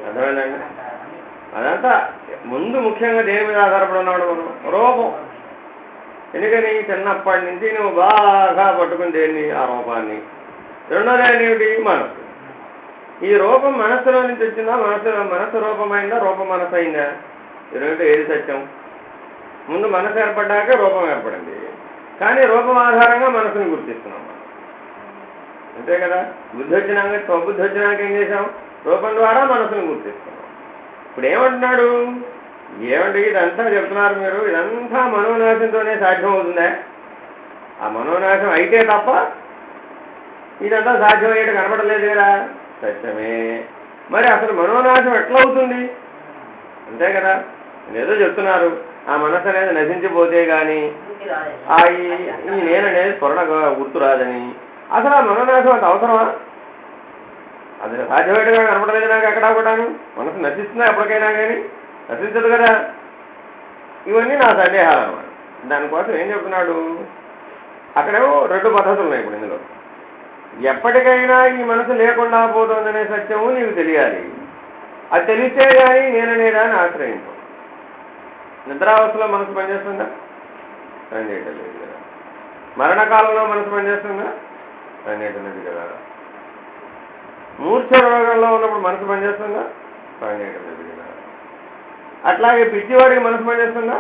అర్థమైందండి. అదంతా ముందు ముఖ్యంగా దేని మీద ఆధారపడి ఉన్నాడు మనం? రూపం. ఎందుకని చిన్నప్పటి నుంచి నువ్వు బాగా పట్టుకుని దేన్ని? ఆ రూపాన్ని. రెండోది ఏమిటి? మనస్సు. ఈ రూపం మనస్సులో నుంచి వచ్చిందా? మనస్సు రూపమైందా? రూపం మనస్సు అయిందా? ఈ రెండు ఏది సత్యం? ముందు మనసు ఏర్పడ్డాక రూపం ఏర్పడింది. కానీ రూపం ఆధారంగా మనసుని గుర్తిస్తున్నాం మనం. అంతే కదా. బుద్ధి వచ్చినాక స్వబుద్ధి వచ్చినాక ఏం చేసాం? రూపం ద్వారా మనసుని గుర్తిస్తున్నాం. ఇప్పుడు ఏమంటున్నాడు? ఏమండి ఇదంతా చెప్తున్నారు మీరు, ఇదంతా మనోనాశంతోనే సాధ్యం అవుతుందా? ఆ మనోనాశం అయితే తప్ప ఇదంతా సాధ్యం అయ్యేట కనపడలేదు కదా. సత్యమే. మరి అసలు మనోనాశం ఎట్లా అవుతుంది? అంతే కదా. ఏదో చెప్తున్నారు, ఆ మనసు అనేది నశించిపోతే కానీ ఈ నేననేది స్ఫురణ గుర్తు రాదని. అసలు ఆ మనోనాశం అంత అవసరమా? అది సాధ్యమేటగా కనపడలేదు నాకు ఎక్కడా కూడాను. మనసు నశిస్తుందా ఎప్పటికైనా కానీ? నశించదు కదా. ఇవన్నీ నా సందేహాలు అన్నమాట. దానికోసం ఏం చెప్తున్నాడు? అక్కడేమో రెండు పద్ధతులు ఉన్నాయి ఇప్పుడు ఇందులో. ఎప్పటికైనా ఈ మనసు లేకుండా పోతుందనే సత్యము నీకు తెలియాలి. అది తెలిస్తే కానీ నేననేదా అని ఆశ్రయించు. నిద్రావస్థలో మనసు పనిచేస్తుందా? పనిచేయటం లేదు కదా. మరణకాలంలో మనసు పనిచేస్తుందా? పనిచేయటం లేదు కదా. మూర్ఛ రోగంలో ఉన్నప్పుడు మనసు పనిచేస్తుందా? పనిచేయటం లేదు కదా. అట్లాగే పిచ్చివాడికి మనసు పనిచేస్తుందా?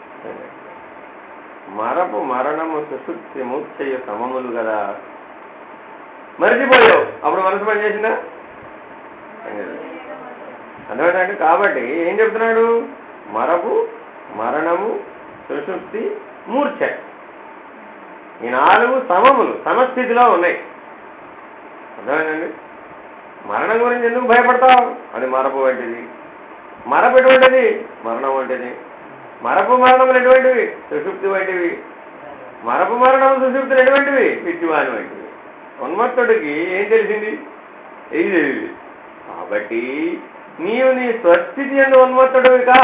మరపు మరణము సుశుక్తి మూర్ఛయ్య సమములు కదా. మరిచిపోయావు, అప్పుడు మనసు పనిచేసిందా? అర్థమైందండి. కాబట్టి ఏం చెప్తున్నాడు? మరపు మరణము సుశుక్తి మూర్ఛ ఈ నాలుగు సమములు సమస్థితిలో ఉన్నాయి. అర్థమైందండి. మరణం గురించి ఎందుకు భయపడతావు? అది మరపు వంటిది. మరపు ఎటువంటిది? మరణం వంటిది. మరపు మరణములు ఎటువంటివి? సుషుప్తి వంటివి. మరపు మరణము సుషుప్తులు ఎటువంటివి? పిచ్చివాని వంటివి. ఉన్మత్తుడికి ఏం తెలిసింది? ఇది తెలియదు. కాబట్టి నీవు నీ స్వస్థితి ఎందు ఉన్మత్తుడివి కా.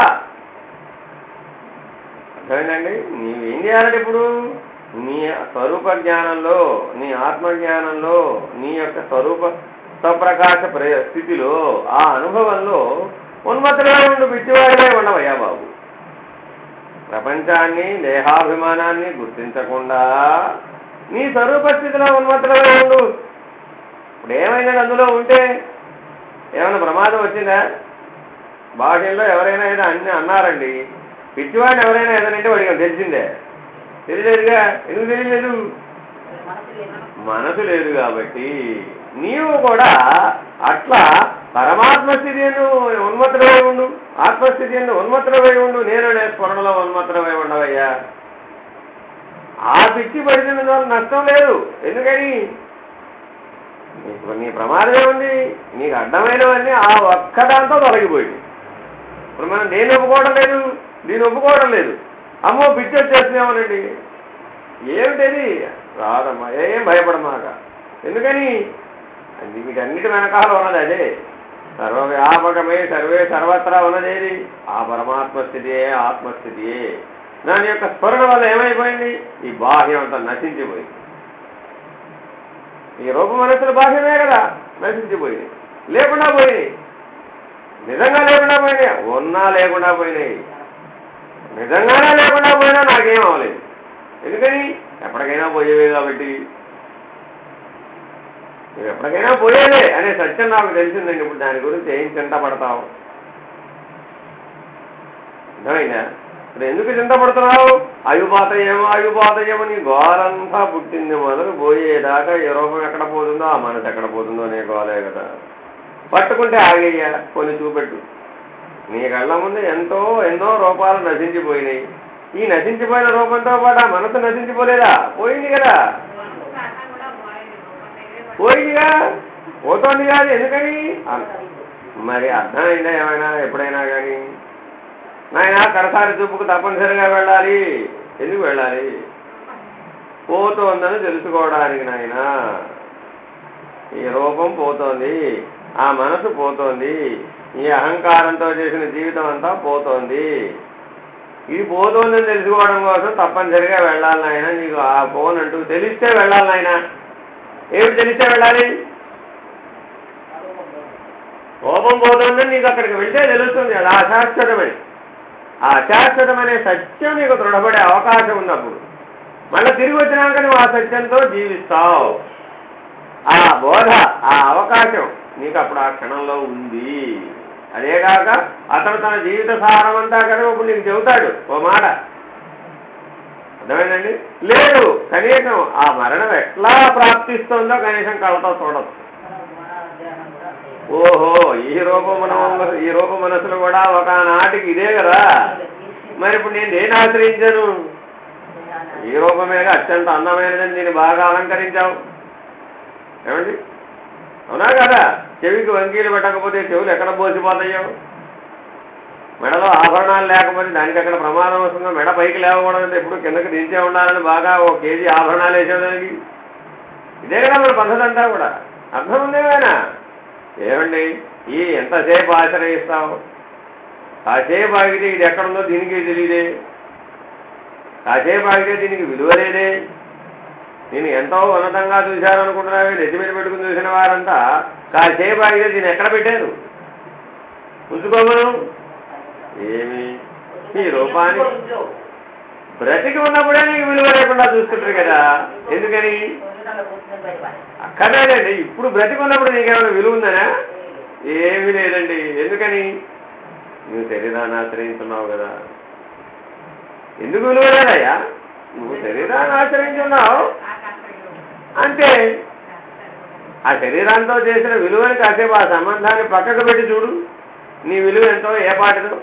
అర్థమైందండి. నీవేం చేయాలంటే ఇప్పుడు నీ స్వరూప జ్ఞానంలో, నీ ఆత్మజ్ఞానంలో, నీ యొక్క స్వరూప స్వప్రకాశ స్థితిలో, ఆ అనుభవంలో ఉన్మత్తుడిగా ఉండు, పిచ్చివాడిగా ఉండవయ్యా బాబు. ప్రపంచాన్ని దేహాభిమానాన్ని గుర్తించకుండా నీ స్వరూప స్థితిలో ఉన్మత్తుడిగా ఉండు. ఇప్పుడు ఏమైనా అందులో ఉంటే ఏమైనా ప్రమాదం వచ్చిందా? భాషల్లో ఎవరైనా ఏదో అన్ని అన్నారండి, పిచ్చివాడిని ఎవరైనా ఏదనంటే వాడికి తెలిసిందే? తెలియలేదుగా. ఎందుకు తెలియలేదు? మనసు లేదు కాబట్టి. నీవు కూడా అట్లా పరమాత్మ స్థితి ఉన్మత్తుడమై ఉండు, ఆత్మస్థితి ఉన్మత్తుడమై ఉండు. నేను స్మరణలో ఉన్మత్తుడమై ఉండవయ్యా. ఆ పిచ్చి పడిన వల్ల నష్టం లేదు. ఎందుకని? నీ ప్రమాదం ఏముంది? నీకు అడ్డమైనవన్నీ ఆ ఒక్కదాంతో తొలగిపోయింది. ఇప్పుడు మనం దేన్ని ఒప్పుకోవడం లేదు, దీన్ని ఒప్పుకోవడం లేదు. అమ్మో పిచ్చి వచ్చేస్తున్నామనండి. ఏమిటది? రాదమ్మా, ఏం భయపడమాక. ఎందుకని? వీటన్నిటి వెనకాల ఉన్నది అదే. సర్వవ్యాపకమే సర్వే సర్వత్రా ఉన్నదేది? ఆ పరమాత్మ స్థితియే, ఆత్మస్థితియే. దాని యొక్క స్మరణ వల్ల ఏమైపోయింది? ఈ బాహ్యం అంతా నశించిపోయింది. ఈ రూప మనస్సుల బాహ్యమే కదా నశించిపోయింది. లేకుండా పోయినాయి. నిజంగా లేకుండా పోయినాయి. ఉన్నా లేకుండా పోయినాయి. నిజంగానే లేకుండా పోయినా నాకేం అవ్వలేదు. ఎందుకని? ఎప్పటికైనా పోయేవే కాబట్టి. నువ్వు ఎప్పటికైనా పోయేదే అనే సత్యం నాకు తెలిసిందండి. ఇప్పుడు దాని గురించి ఏం చింతపడతావు? అర్థమైందా? ఇప్పుడు ఎందుకు చింతపడుతున్నావు? అయుపాతయేమో నీ గోలంతా పుట్టింది మొదలు పోయేదాకా ఏ రూపం ఎక్కడ పోతుందో, ఆ మనసు ఎక్కడ పోతుందో అనే గోలే కదా. పట్టుకుంటే ఆగేయ్యా, కొన్ని చూపెట్టు. నీ కళ్ళ ముందు ఎన్నో రూపాలు నశించిపోయినాయి. ఈ నశించిపోయిన రూపంతో పాటు ఆ మనసు నశించిపోలేదా? పోయింది కదా. పోయిందిగా, పోతోంది కాదు. ఎందుకని? మరి అర్థమైందా ఏమైనా ఎప్పుడైనా కానీ? నాయన కడసారి చూపుకు తప్పనిసరిగా వెళ్ళాలి. ఎందుకు వెళ్ళాలి? పోతోందని తెలుసుకోవడానికి నాయన. ఈ రూపం పోతోంది, ఆ మనసు పోతోంది, ఈ అహంకారంతో చేసిన జీవితం అంతా పోతోంది. ఇది పోతోందని తెలుసుకోవడం కోసం తప్పనిసరిగా వెళ్ళాలి నాయన. నీకు ఆ ఫోన్ అంటూ తెలిస్తే వెళ్ళాలి నాయన. ఏమిటి తెలిస్తే వెళ్ళాలి? రూపం పోతుందని నీకు అక్కడికి వెళ్తే తెలుస్తుంది అది అశాశ్వతమని. ఆ అశాశ్వతమనే సత్యం నీకు దృఢపడే అవకాశం ఉన్నప్పుడు మళ్ళీ తిరిగి వచ్చినాక నువ్వు ఆ సత్యంతో జీవిస్తావు. ఆ బోధ, ఆ అవకాశం నీకు అప్పుడు ఆ క్షణంలో ఉంది. అదేగాక అతను తన జీవిత సారం అంతా కదా ఇప్పుడు నీకు చెబుతాడు ఓ మాట, అర్థమైందండి? లేదు, కనీసం ఆ మరణం ఎట్లా ప్రాప్తిస్తుందో కనీసం కళ్ళతో చూడదు. ఓహో, ఈ రూప మనసులు కూడా ఒకనాటికి ఇదే కదా, మరి ఇప్పుడు నేను దేని ఆశ్రయించాను? ఈ రూపమేగా అత్యంత అందమైనదని నేను బాగా అలంకరించావు, ఏమండి? అవునా కదా? చెవికి వంకీలు పెట్టకపోతే చెవులు ఎక్కడ పోసిపోతాయో, మెడలో ఆభరణాలు లేకపోతే దానికి ఎక్కడ ప్రమాదం వస్తుందో, మెడ పైకి లేవకూడదంటే ఎప్పుడు కిందకి దించే ఉండాలని బాగా ఓ కేజీ ఆభరణాలు వేసేదానికి ఇదే కదా మన పద్ధతి అంతా కూడా. అర్థం ఉందేమైనా? ఏమండి, ఈ ఎంతసేపు ఆశ్రయిస్తావు? కాసేపు ఆగితే ఇది ఎక్కడుందో దీనికి తెలియదే, కాసేపు ఆగితే దీనికి విలువ లేదే. నేను ఎంతో ఉన్నతంగా చూశారనుకుంటున్నావే, నెత్తి మీద పెట్టుకుని చూసిన వారంతా కాసేపు ఆగితే దీన్ని ఎక్కడ పెట్టారు? ఉంచుకోమను. ఏమి ఈ రూపాన్ని బ్రతికి ఉన్నప్పుడే నీకు విలువ లేకుండా చూస్తుంటారు కదా, ఎందుకని? అక్కర్లేదండి, ఇప్పుడు బ్రతికి ఉన్నప్పుడు నీకేమైనా విలువ ఉందనా? ఏమీ లేదండి. ఎందుకని? నువ్వు శరీరాన్ని ఆశ్రయించున్నావు కదా. ఎందుకు విలువ లేదయ్యా? నువ్వు శరీరాన్ని ఆశ్రయించున్నావు అంతే. ఆ శరీరంతో చేసిన విలువని కాసేపు ఆ సంబంధాన్ని పక్కకు పెట్టి చూడు, నీ విలువ ఎంతో ఏ పాటిదో.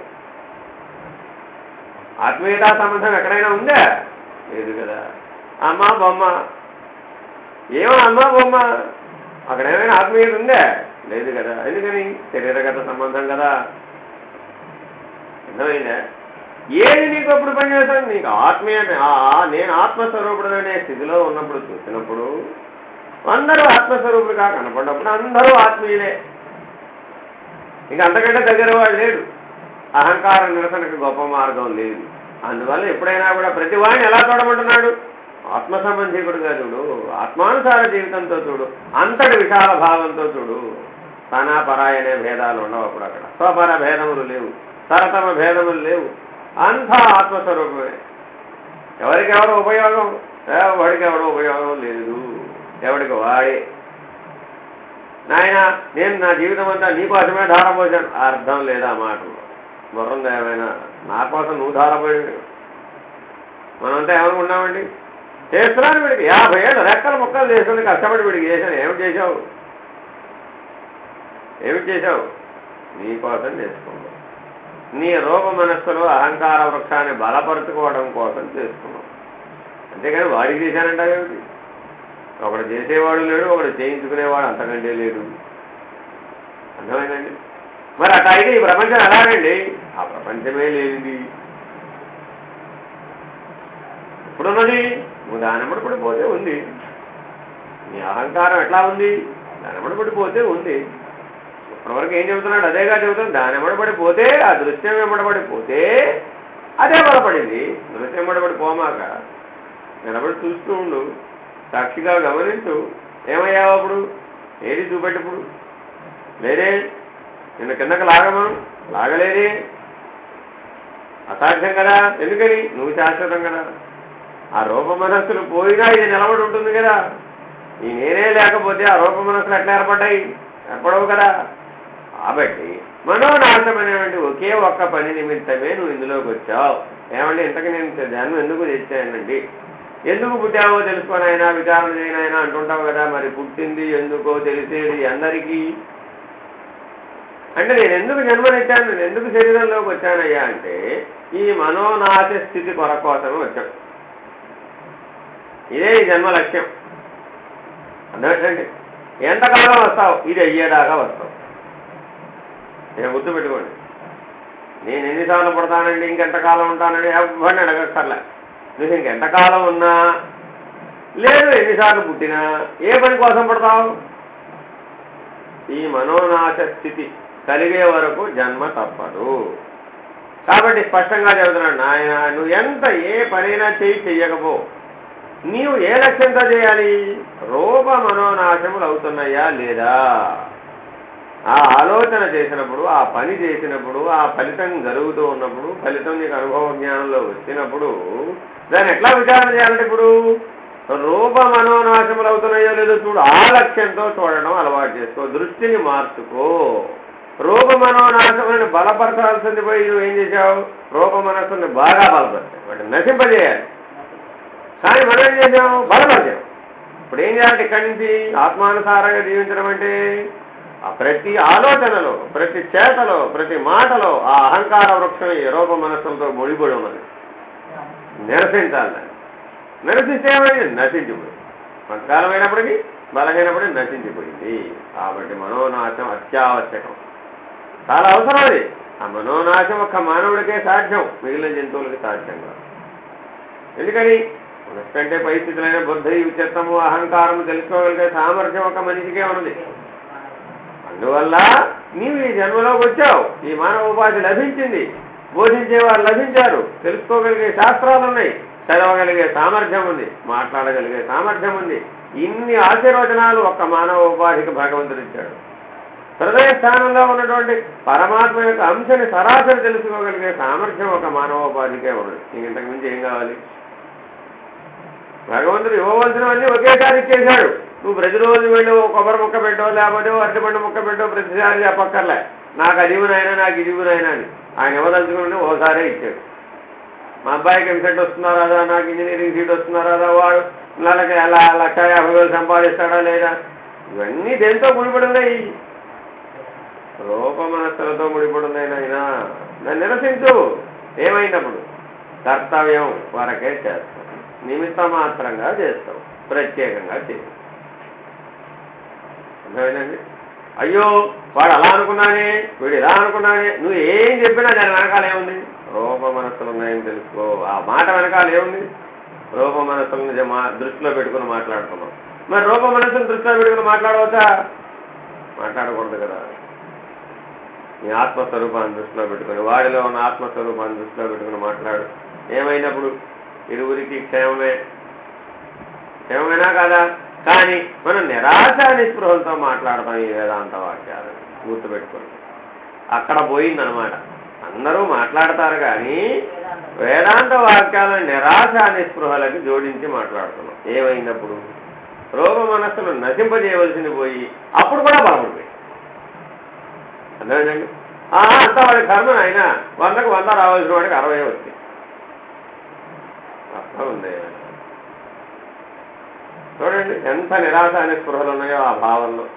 ఆత్మీయతా సంబంధం ఎక్కడైనా ఉందా? లేదు కదా. అమ్మ బొమ్మ, ఏమో అమ్మ బొమ్మ, అక్కడ ఏమైనా ఆత్మీయత ఉందా? లేదు కదా. ఎందుకని? శరీరగత సంబంధం కదా. అర్థమైందా? ఏది నీకు అప్పుడు పనిచేస్తాను? నీకు ఆత్మీయత, నేను ఆత్మస్వరూపుడు అనే స్థితిలో ఉన్నప్పుడు చూసినప్పుడు అందరూ ఆత్మస్వరూపుడుగా కనపడినప్పుడు అందరూ ఆత్మీయులే. ఇంక అంతకంటే దగ్గర వాడు లేడు. అహంకార నిరసనకు గొప్ప మార్గం లేదు. అందువల్ల ఎప్పుడైనా కూడా ప్రతి వాడిని ఎలా చూడమంటున్నాడు? ఆత్మ సంబంధికుడుగా చూడు, ఆత్మానుసార జీవితంతో చూడు, అంతటి విశాల భావంతో చూడు. తన పరాయి అనే భేదాలు ఉండవు అప్పుడు. అక్కడ స్వపర భేదములు లేవు, తరతమ భేదములు లేవు, అంతా ఆత్మస్వరూపమే. ఎవరికెవరు ఉపయోగం? ఎవడికెవడో ఉపయోగం లేదు, ఎవడికి వాడే. నాయన నేను నా జీవితం అంతా నీకోసమే ధారపోసాను, అర్థం లేదా మాటలు? బుర్రందా ఏమైనా? నా కోసం నువ్వు ధారపోయి. మనంతా ఏమనుకున్నామండి? చేస్తున్నాను వీడికి 50 ఏళ్ళు రెక్కలు ముక్కలు చేసుకుని కష్టపడి వీడికి చేశాను. ఏమిటి చేశావు? ఏమిటి చేశావు? నీ కోసం చేసుకున్నావు. నీ రూప మనస్సులో అహంకార వృక్షాన్ని బలపరుచుకోవడం కోసం చేసుకున్నావు. అంతేగాని వాడికి చేశానంటావేమిటి? ఒకడు చేసేవాడు లేడు, ఒకడు చేయించుకునేవాడు అంతకంటే లేడు. అర్థమైందండి? మరి అట్లా అయితే ఈ ప్రపంచం ఎలాగండి? ఆ ప్రపంచమే లేనిది ఇప్పుడున్నది. నువ్వు దానెమ్మడి పడిపోతే ఉంది. నీ అహంకారం ఎట్లా ఉంది? దానెమ్మడి పడిపోతే ఉంది. ఇప్పటివరకు ఏం చెబుతున్నాడు? అదేగా చెబుతాను. దానెమ్మడి పడిపోతే, ఆ దృశ్యం వెంబడబడిపోతే అదే బలపడింది. దృశ్యం వెంబడబడిపోమాక నిలబడి చూస్తూ ఉండు, సాక్షిగా గమనించు. ఏమయ్యావు అప్పుడు? ఏది చూపెట్టుప్పుడు? లేదే. నిన్న కిందకు లాగమను, లాగలేదే. అసాధ్యం కదా. ఎందుకని? నువ్వు శాశ్వతం కదా. ఆ రూప మనస్సులు పోయినా ఇది నిలబడి ఉంటుంది కదా. ఈ నేనే లేకపోతే ఆ రూప మనస్సులు ఎట్లా ఏర్పడ్డాయి? ఏర్పడవు కదా. కాబట్టి మనోనాశం అనేటువంటి ఒకే ఒక్క పని నిమిత్తమే నువ్వు ఇందులోకి వచ్చావు. ఏమంటే ఇంతకు నేను జన్మ ఎందుకు తెచ్చానండి? ఎందుకు పుట్టావో తెలుసుకొని అయినా విచారణ చేయనైనా అంటుంటావు కదా. మరి పుట్టింది ఎందుకో తెలిసేది అందరికీ. అంటే నేను ఎందుకు జన్మనిచ్చాను, నేను ఎందుకు శరీరంలోకి వచ్చానయ్యా అంటే ఈ మనోనాశ స్థితి కోసమే వచ్చాను. ఇదే ఈ జన్మ లక్ష్యం. అర్థమేంటండి? ఎంతకాలం వస్తావు? ఇది అయ్యేదాకా వస్తావు. నేను గుర్తుపెట్టుకోండి. నేను ఎన్నిసార్లు పడతానండి, ఇంకెంతకాలం ఉంటానండి ఎవరిని అడగక్కర్లే. నువ్వు ఇంకెంతకాలం ఉన్నా లేదు, ఎన్నిసార్లు పుట్టినా ఏ పని కోసం పడతావు? ఈ మనోనాశ స్థితి కలిగే వరకు జన్మ తప్పదు. కాబట్టి స్పష్టంగా చెబుతున్నాడు, నాయన నువ్వు ఎంత ఏ పనైనా చెయ్యకపో, నీవు ఏ లక్ష్యంతో చేయాలి? రూప మనోనాశములు అవుతున్నాయా లేదా? ఆ ఆలోచన చేసినప్పుడు, ఆ పని చేసినప్పుడు, ఆ ఫలితం జరుగుతూ ఉన్నప్పుడు, ఫలితం నీకు అనుభవ జ్ఞానంలో వచ్చినప్పుడు దాన్ని ఎట్లా విచారణ చేయాలంటే ఇప్పుడు రూప మనోనాశములు అవుతున్నాయో లేదో చూడు. ఆ లక్ష్యంతో చూడడం అలవాటు చేసుకో, దృష్టిని మార్చుకో. రూప మనోనాశములను బలపరచాల్సింది పోయి నువ్వు ఏం చేశావు? రూప మనస్సుని బాగా బలపరిచావు, వాటిని నశింపజేయాలి. కానీ మనం ఏం చేసాము? బలపరిచాం. ఇప్పుడు ఏం చేయాలి? ఇక్కడి నుంచి ఆత్మానుసారంగా జీవించడం అంటే ఆ ప్రతి ఆలోచనలో, ప్రతి చేతలో, ప్రతి మాటలో ఆ అహంకార వృక్షం ఈ రూప మనస్సులతో ముడిపడి ఉన్నది. నిరసించాలి. నిరసిస్తే ఏమైంది? నశించిపోయింది. కొంతకాలమైనప్పటికీ బలమైనప్పటికీ నశించిపోయింది. కాబట్టి మనోనాశం అత్యావశ్యకం, చాలా అవసరం అది. ఆ మనోనాశం ఒక్క మానవుడికే సాధ్యం, మిగిలిన జంతువులకి సాధ్యం కాదు. ఎందుకని? మనకంటే పరిస్థితులైన బుద్ధి, చిత్తము, అహంకారము తెలుసుకోగలిగే సామర్థ్యం ఒక మనిషికే ఉన్నది. అందువల్ల నీవు ఈ జన్మలోకి వచ్చావు, ఈ మానవ ఉపాధి లభించింది, బోధించేవారు లభించారు, తెలుసుకోగలిగే శాస్త్రాలు ఉన్నాయి, చదవగలిగే సామర్థ్యం ఉంది, మాట్లాడగలిగే సామర్థ్యం ఉంది. ఇన్ని ఆశీర్వచనాలు ఒక్క మానవ ఉపాధికి భగవంతుడు ఇచ్చాడు. హృదయ స్థానంలో ఉన్నటువంటి పరమాత్మ యొక్క అంశని సరాసరి తెలుసుకోగలిగే సామర్థ్యం ఒక మానవోపాధికే ఉన్నది. నీకు ఇంతకు మించి ఏం కావాలి? భగవంతుడు ఇవ్వవలసినవన్నీ ఒకేసారి ఇచ్చేశాడు. నువ్వు ప్రతిరోజు వెళ్ళి ఓ కొబ్బరి ముక్క పెట్టో, లేకపోతే అరటిపండు ముక్క పెట్టో ప్రతిసారి చెప్పక్కర్లే నాకు అది ఇవ్వనైనా, నాకు ఇది ఇవ్వనైనా అని. ఆయన ఇవ్వదలుచుకుంటే ఓసారే ఇచ్చాడు. మా అబ్బాయికి ఎంసెట్ వస్తున్నా రాదా, నాకు ఇంజనీరింగ్ సీట్ వస్తున్నా రాదా, వాడు నెలకి అలా 1,50,000 సంపాదిస్తాడా లేదా, ఇవన్నీ దేంతో ముడిపడి ఉన్నాయి? రూప మనస్సులతో ముడిపడి ఉన్నాయి. నాయనా నన్ను నిరసించు. ఏమైనప్పుడు కర్తవ్యం వరకే చేస్తావు, నిమిత్త మాత్రంగా చేస్తావు, ప్రత్యేకంగా చేస్తావు. అర్థమైందండి? అయ్యో వాడు అలా అనుకున్నానే, వీడు ఇలా అనుకున్నానే, నువ్వు ఏం చెప్పినా దాని వెనకాల ఏముంది? రూప మనస్సులు ఉన్నాయని తెలుసుకో. ఆ మాట వెనకాల ఏముంది? రూప మనస్సులను దృష్టిలో పెట్టుకుని మాట్లాడుతున్నాం. మరి రూప మనస్సును దృష్టిలో పెట్టుకుని మాట్లాడవచ్చా? మాట్లాడకూడదు కదా. నీ ఆత్మస్వరూపాన్ని దృష్టిలో పెట్టుకుని, వాడిలో ఉన్న ఆత్మస్వరూపాన్ని దృష్టిలో పెట్టుకుని మాట్లాడు. ఏమైనప్పుడు ఇరువురికి క్షేమమేనా కాదా? కానీ మనం నిరాశ నిస్పృహలతో మాట్లాడతాం ఈ వేదాంత వాక్యాలు, గుర్తుపెట్టుకోండి. అక్కడ పోయిందనమాట. అందరూ మాట్లాడతారు కానీ వేదాంత వాక్యాలను నిరాశ నిస్పృహలకి జోడించి మాట్లాడుతున్నాం. ఏమైనప్పుడు రూప మనస్సును నశింపజేయవలసింది పోయి అప్పుడు కూడా బలపడిపోయి. అర్థమైందండి? అంతా వాడి కర్మ. ఆయన 100కు 100 రావాల్సిన వాడికి 60 వచ్చాయి. అర్థం ఉంది. చూడండి ఎంత నిరాశ అనే స్పృహలు ఉన్నాయో ఆ భావంలో.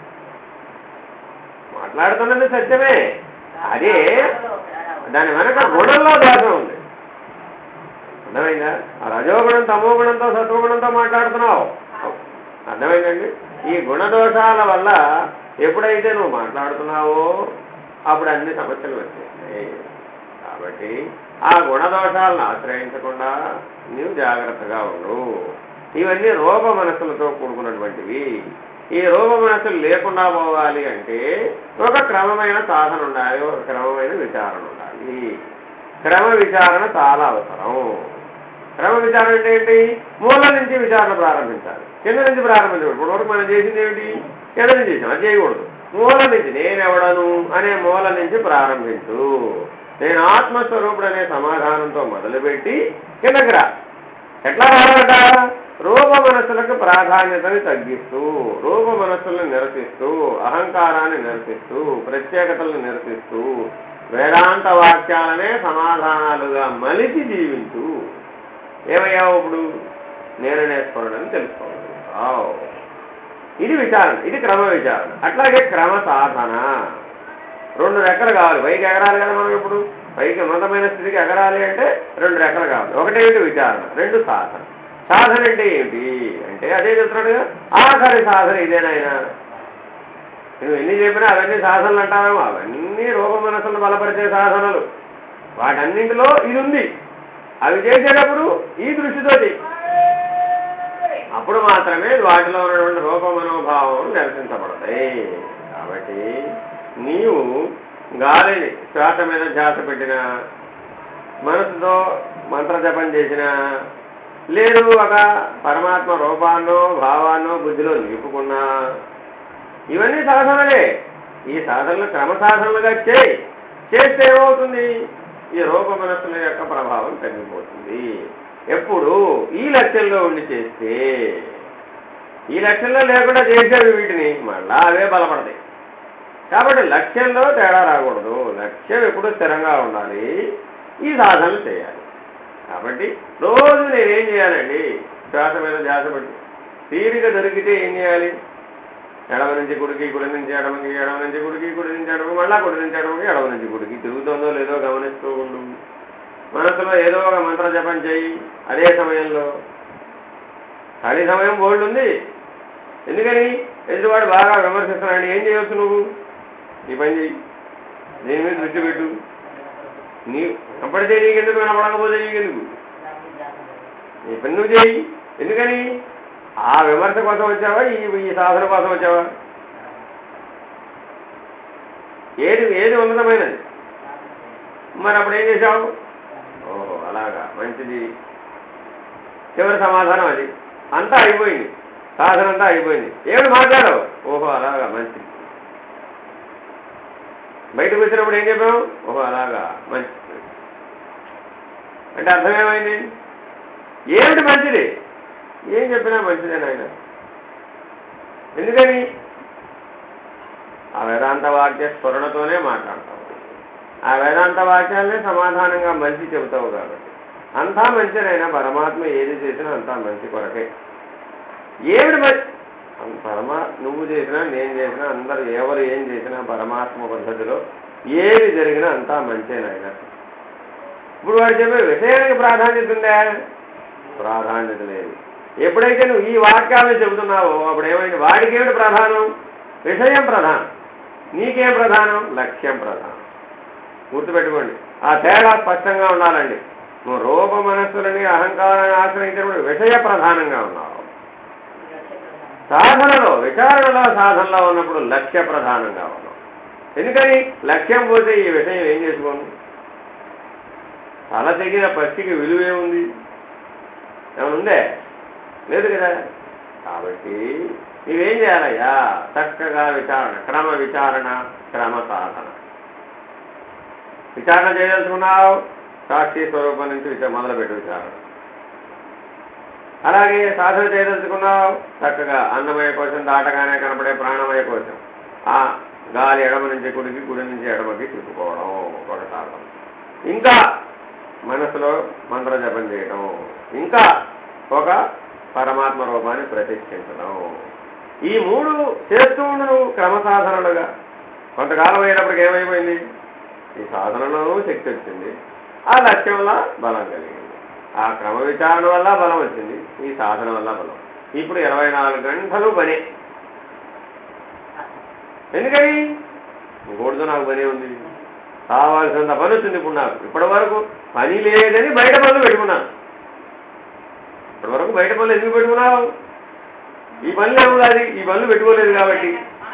మాట్లాడుతున్నది సత్యమే, అదే దాని వెనక గుణంలో దోషం ఉంది. అర్థమైందా? ఆ రజోగుణం, తమోగుణంతో, సత్వగుణంతో మాట్లాడుతున్నావు. అర్థమైందండి? ఈ గుణదోషాల వల్ల ఎప్పుడైతే నువ్వు మాట్లాడుతున్నావో అప్పుడు అన్ని సమస్యలు వచ్చేస్తాయి. కాబట్టి ఆ గుణదోషాలను ఆశ్రయించకుండా నీవు జాగ్రత్తగా ఉండు. ఇవన్నీ రూప మనస్సులతో కూడుకున్నటువంటివి. ఈ రూప మనస్సులు లేకుండా పోవాలి అంటే ఒక క్రమమైన సాధన ఉండాలి, ఒక క్రమమైన విచారణ ఉండాలి. క్రమ విచారణ చాలా అవసరం. క్రమ విచారణ అంటే ఏంటి? మూల నుంచి విచారణ ప్రారంభించాలి, కింద నుంచి ప్రారంభించాలి. ఇప్పటివరకు మనం చేసింది ఏమిటి? కింద నుంచి చేసాం, అది చేయకూడదు. మూల నుంచి, నేనెవడను అనే మూల నుంచి ప్రారంభించు. నేను ఆత్మస్వరూపుడు అనే సమాధానంతో మొదలుపెట్టి కిందకి రా. ఎట్లా రావాలట? రూప మనస్సులకు ప్రాధాన్యతని తగ్గిస్తూ, రూప మనస్సులను నిరసిస్తూ, అహంకారాన్ని నిరసిస్తూ, ప్రత్యేకతలను నిరసిస్తూ వేదాంత వాక్యాలనే సమాధానాలుగా మలిచి జీవించు. ఏమయ్యావు ఇప్పుడు? నేననే స్మరణని తెలుసుకోగలుగుతావు. ఇది విచారణ, ఇది క్రమ విచారణ. అట్లాగే క్రమ సాధన. 2 రెక్కలు కావాలి, పైకి ఎగరాలి కదా. మనం ఇప్పుడు పైకి ఉన్నతమైన స్థితికి ఎగరాలి అంటే 2 రెక్కలు కావాలి. ఒకటేమిటి? విచారణ. 2 సాధన. సాధన అంటే ఏమిటి అంటే అదే చెప్తున్నాడుగా, ఆఖరి సాధన ఇదేనాయన. నువ్వు ఎన్ని చెప్పినా అవన్నీ సాధనలు అంటావేమో, అవన్నీ రూప మనస్సులను బలపరిచే సాధనలు. వాటన్నింటిలో ఇది ఉంది. అవి చేసేటప్పుడు ఈ దృష్టితోటి, అప్పుడు మాత్రమే వాటిలో ఉన్నటువంటి రూప మనోభావం నిరసించబడతాయి. కాబట్టి నీవు గాలిని శ్వాస మీద ధ్యాస పెట్టినా, మనసుతో మంత్రజపం చేసినా, లేదు ఒక పరమాత్మ రూపాన్నో భావాన్నో బుద్ధిలో నిలుపుకున్నా, ఇవన్నీ సాధనలే. ఈ సాధనలు క్రమసాధనలుగా చేస్తే ఏమవుతుంది? ఈ రూప మనస్సుల యొక్క ప్రభావం తగ్గిపోతుంది. ఎప్పుడు ఈ లక్ష్యంలో ఉండి చేస్తే. ఈ లక్ష్యంలో లేకుండా చేసేవి వీటిని మళ్ళా అవే బలపడతాయి. కాబట్టి లక్ష్యంలో తేడా రాకూడదు. లక్ష్యం ఎప్పుడు స్థిరంగా ఉండాలి. ఈ సాధనలు చేయాలి. కాబట్టి రోజు నేనేం చేయాలండి? శ్వాస మీద ధ్యాస పెట్టి తీరిక దొరికితే ఏం చేయాలి? ఎడమ నుంచి కుడికి, కుడి నుంచి ఎడమకి, ఎడమ నుంచి కుడికి, కుడి నుంచి ఎడమకి, మళ్ళా కుడి నుంచి ఎడమకి, ఎడమ నుంచి కుడికి తిరుగుతుందో లేదో గమనిస్తూ ఉండు. మనసులో ఏదో ఒక మంత్ర జపం చేయి. అదే సమయంలో ఖాళీ సమయం బోల్డ్ ఉంది. ఎందుకని? ఎదుటివాడు బాగా విమర్శిస్తున్నాడు. ఏం చేయవచ్చు? నువ్వు ఈ పని చెయ్యి, దీని మీద దృష్టి పెట్టు. నీ అప్పటికే నీకెందుకు, వినపడకపోతే నీకెందుకు? నీ పని నువ్వు చేయి. ఎందుకని? ఆ విమర్శ కోసం వచ్చావా? ఈ సాధన కోసం వచ్చావా? ఏది ఉన్నతమైనది? మరి అప్పుడు ఏం చేశావు? ఓహో అలాగా, మంచిది. చివరి సమాధానం అది. అంతా అయిపోయింది, సాధన అంతా అయిపోయింది. ఏమిటి మాట్లాడావు? ఓహో అలాగా, మంచిది. బయటకు వచ్చినప్పుడు ఏం చెప్పావు? ఓహో అలాగా, మంచిది. అంటే అర్థమేమైంది? ఏమిటి మంచిది? ఏం చెప్పినా మంచిదే నాయన. ఎందుకని? ఆ వేదాంత వాక్య స్ఫురణతోనే మాట్లాడతావు. ఆ వేదాంత వాక్యాలనే సమాధానంగా మంచి చెబుతావు. కాబట్టి అంతా మంచినైనా పరమాత్మ ఏది చేసినా అంతా మంచి కొరకే. ఏమిటి మంచి? నువ్వు చేసినా నేను చేసినా అందరూ ఎవరు ఏం చేసినా పరమాత్మ పద్ధతిలో ఏది జరిగినా అంతా మంచేనాయన. ఇప్పుడు వాడు చెప్పే విషయానికి ప్రాధాన్యత ఉందా? ప్రాధాన్యత లేదు. ఎప్పుడైతే నువ్వు ఈ వాక్యాలను చెబుతున్నావో అప్పుడు ఏమైంది? వాడికి ఏమిటి ప్రధానం? విషయం ప్రధానం. నీకేం ప్రధానం? లక్ష్యం ప్రధానం. గుర్తుపెట్టుకోండి, ఆ తేడా స్పష్టంగా ఉండాలండి. నువ్వు రూప మనస్సులని అహంకారాన్ని ఆశ్రయించినప్పుడు విషయ ప్రధానంగా ఉన్నావు. సాధనలో విచారణలో సాధనలో ఉన్నప్పుడు లక్ష్య ప్రధానంగా ఉన్నావు. ఎందుకని? లక్ష్యం పోతే ఈ విషయం ఏం చేసుకోను? తల తెగిన పక్షికి విలువేముంది? ఏమనుందే? లేదు కదా. కాబట్టి నీవేం చేయాలయ్యా? చక్కగా విచారణ, క్రమ విచారణ, క్రమ సాధన. విచారణ చేయదలుచుకున్నావు, సాక్షి స్వరూపం నుంచి మొదలుపెట్టు విచారణ. అలాగే సాధన చేయదలుచుకున్నావు, చక్కగా అన్నమయ కోశం దాటగానే కనపడే ప్రాణమయ కోశం. ఆ గాలి ఎడమ నుంచి కుడికి, కుడి నుంచి ఎడమకి తిప్పుకోవడం ఒక సాధన. ఇంకా మనసులో మంత్ర జపం చేయడం, ఇంకా ఒక పరమాత్మ రూపాన్ని ప్రతిష్ఠించడం. ఈ మూడు చేస్తూ ఉండు క్రమసాధనలుగా. కొంతకాలం అయినప్పటికీ ఏమైపోయింది? ఈ సాధనలోనూ శక్తి వచ్చింది, ఆ లక్ష్యంలో బలం కలిగింది, ఆ క్రమ విచారణ వల్ల బలం వచ్చింది, ఈ సాధన వల్ల బలం. ఇప్పుడు 24 గంటలు పనే. ఎందుకని? ఇంకోటితో నాకు పని ఉంది, కావాల్సినంత పని వచ్చింది. ఇప్పుడు నాకు ఇప్పటి వరకు పని లేదని బయట పనులు పెట్టుకున్నాను. ఇప్పటి వరకు బయట పనులు ఎందుకు పెట్టుకున్నావు? ఈ పనులు ఏముంది? ఈ పనులు పెట్టుకోలేదు కాబట్టి.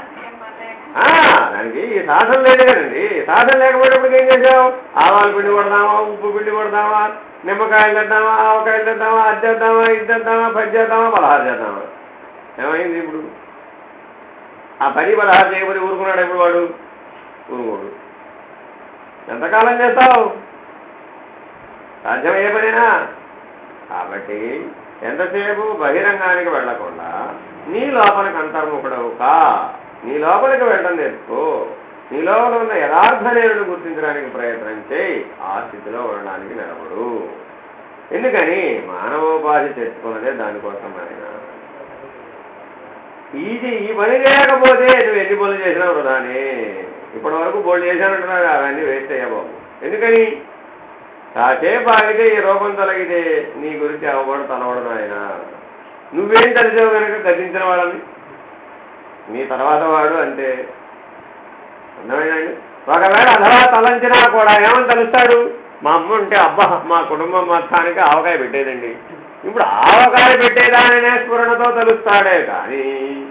దానికి ఈ సాధన లేదు కదండి. సాధన లేకపోయేటప్పుడు ఏం చేసావు? ఆవాలు పిండి కొడదామా, ఉప్పు పిండి కొడదామా, నిమ్మకాయలు తెద్దామా, ఆవకాయలు తెద్దామా, అది చేద్దామా, ఇది తెద్దామా, 10 చేద్దామా, 16 చేద్దామా. ఏమైంది ఇప్పుడు? ఆ 10, 16 చేయబడి ఊరుకున్నాడు ఎప్పుడు వాడు? ఊరుకోడు. ఎంతకాలం చేస్తావు? సాధ్యమయ్యే పనేనా? కాబట్టి ఎంతసేపు బహిరంగానికి వెళ్లకుండా నీ లోపలికి అంతర్ముఖుడవు కా. నీ లోపలికి వెళ్ళడం నేర్చుకో. నీ లోపల ఉన్న యథార్థ నేరుడు గుర్తించడానికి ప్రయత్నం చేయి. ఆ స్థితిలో ఉండడానికి నిలబడు. ఎందుకని? మానవోపాధి తెచ్చుకున్నదే దానికోసం. ఆయన ఈ పని చేయకపోతే నువ్వు ఎన్ని పనులు చేసినా వృధానే. ఇప్పటి వరకు బోల్డ్ చేశానంటున్నావు, అవన్నీ వేస్ట్ అయ్యాబాబు. ఎందుకని? కాసేపు ఆగితే ఈ రూపం తొలగితే నీ గురించి అవ్వబడు తలవడను. ఆయన నువ్వేం తలిచావు కనుక గతించిన వాళ్ళని నీ తర్వాత వాడు అంతే. అర్థమైనా? ఒకవేళ అధవా తలంచినా కూడా ఏమని తలుస్తాడు? మా అమ్మ ఉంటే అబ్బా మా కుటుంబం మొత్తానికి ఆవకాయ పెట్టేదండి. ఇప్పుడు ఆవకాయ పెట్టేదాననే స్ఫురణతో తలుస్తాడే కానీ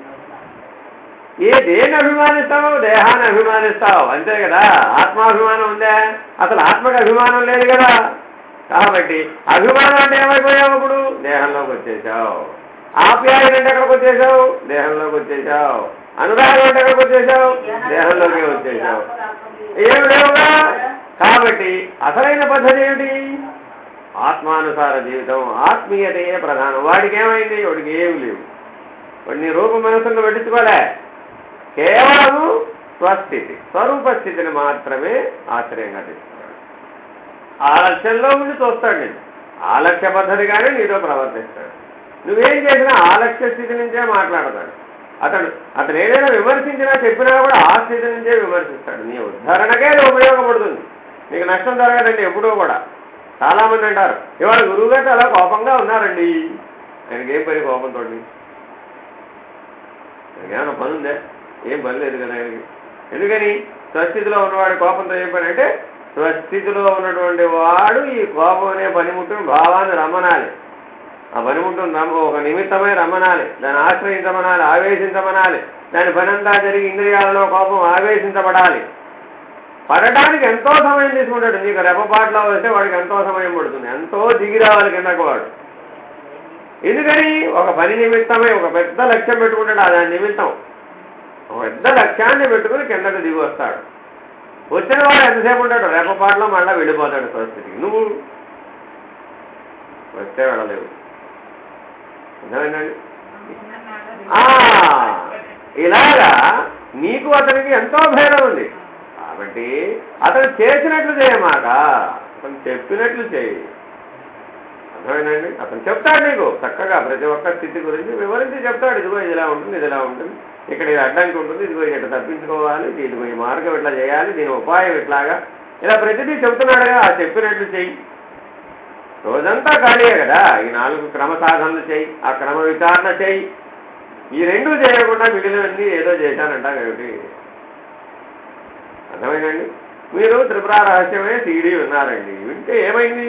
దేన్ని అభిమానిస్తావు? దేహాన్ని అభిమానిస్తావు, అంతే కదా. ఆత్మాభిమానం ఉందా? అసలు ఆత్మకి అభిమానం లేదు కదా. కాబట్టి అభిమానం అంటే ఏమైపోయావు? ఇప్పుడు దేహంలోకి వచ్చేసావు. ఆప్యాయన అంటే ఎక్కడికి వచ్చేసావు? దేహంలోకి వచ్చేసావు. అనురాగం అంటే ఎక్కడికి వచ్చేసావు? దేహంలోకి వచ్చేసావు. ఏమి లేవుగా. కాబట్టి అసలైన పద్ధతి ఏమిటి? ఆత్మానుసార జీవితం, ఆత్మీయతయే ప్రధానం. వాడికి ఏమైంది? వాడికి ఏమి లేవు. వాడిని రూప మనసును పెట్టించుకోలే. కేవలము స్వస్థితి, స్వరూప స్థితిని మాత్రమే ఆశ్రయంగా తీసుకున్నాడు. ఆ లక్ష్యంలో ఉండి చూస్తాడు. నేను ఆలక్ష్య పద్ధతిగానే నీతో ప్రవర్తిస్తాడు. నువ్వేం చేసినా ఆలక్ష్య స్థితి నుంచే మాట్లాడతాడు. అతను ఏదైనా విమర్శించినా చెప్పినా కూడా ఆ స్థితి నుంచే విమర్శిస్తాడు. నీ ఉద్ధరణకే అది ఉపయోగపడుతుంది. నీకు నష్టం జరగదండి ఎప్పుడూ కూడా. చాలామంది అంటారు, ఇవాళ గురువుగారు అలా కోపంగా ఉన్నారండి. ఆయనకి ఏం పని కోపంతో? ఆయనకి ఏమైనా పని ఉందే? ఏం పని లేదు కదా ఆయనకి. ఎందుకని? స్వస్థితిలో ఉన్నవాడి కోపంతో ఏం పని అంటే, స్వస్థితిలో ఉన్నటువంటి వాడు ఈ కోపం అనే పనిముట్టును భావాన్ని రమ్మనాలి. ఆ పనిముట్టును ఒక నిమిత్తమై రమ్మనాలి, దాన్ని ఆశ్రయించమనాలి, ఆవేశించమనాలి. దాని పనంతా జరిగి ఇంద్రియాలలో కోపం ఆవేశించబడాలి. పడటానికి ఎంతో సమయం తీసుకుంటాడు. నీకు రెప్పపాట్లో వస్తే వాడికి ఎంతో సమయం పడుతుంది. ఎంతో దిగి రావాలి కిందకు వాడు. ఎందుకని? ఒక పని నిమిత్తమై ఒక పెద్ద లక్ష్యం పెట్టుకుంటాడు. దాని నిమిత్తం ఒక పెద్ద లక్ష్యాన్ని పెట్టుకుని కిందకు దిగి వస్తాడు. వచ్చిన వాడు ఎంతసేపు ఉంటాడు? రెప్పపాట్లో మళ్ళీ వెళ్ళిపోతాడు పరిస్థితికి. నువ్వు వస్తే వెళ్ళలేవు. అర్థమైందండి? ఇలాగా నీకు అతనికి ఎంతో భేదం ఉంది. కాబట్టి అతను చేసినట్లు చేయమాట, అతను చెప్పినట్లు చేయి. అర్థమైందండి? అతను చెప్తాడు నీకు చక్కగా ప్రతి ఒక్క స్థితి గురించి వివరించి చెప్తాడు. ఇదిగో ఇది ఇలా ఉంటుంది, ఇది ఇలా ఉంటుంది, ఇక్కడ ఇది అడ్డంకి ఉంటుంది, ఇదిగో ఇట్లా తప్పించుకోవాలి, ఇదిగో ఈ మార్గం ఇట్లా చేయాలి, దీని ఉపాయం ఇట్లాగా, ఇలా ప్రతిదీ చెప్తున్నాడుగా. ఆ చెప్పినట్లు చెయ్యి. రోజంతా ఖాళీయే కదా. ఈ 4 క్రమ సాధనలు చెయ్యి, ఆ క్రమ విచారణ చెయ్యి. ఈ 2 చేయకుండా మిగిలినవన్నీ ఏదో చేశానంట ఏమిటి? అర్థమైందండి? మీరు త్రిపుర రహస్యమే సీడీ విన్నారండి. వింటే ఏమైంది?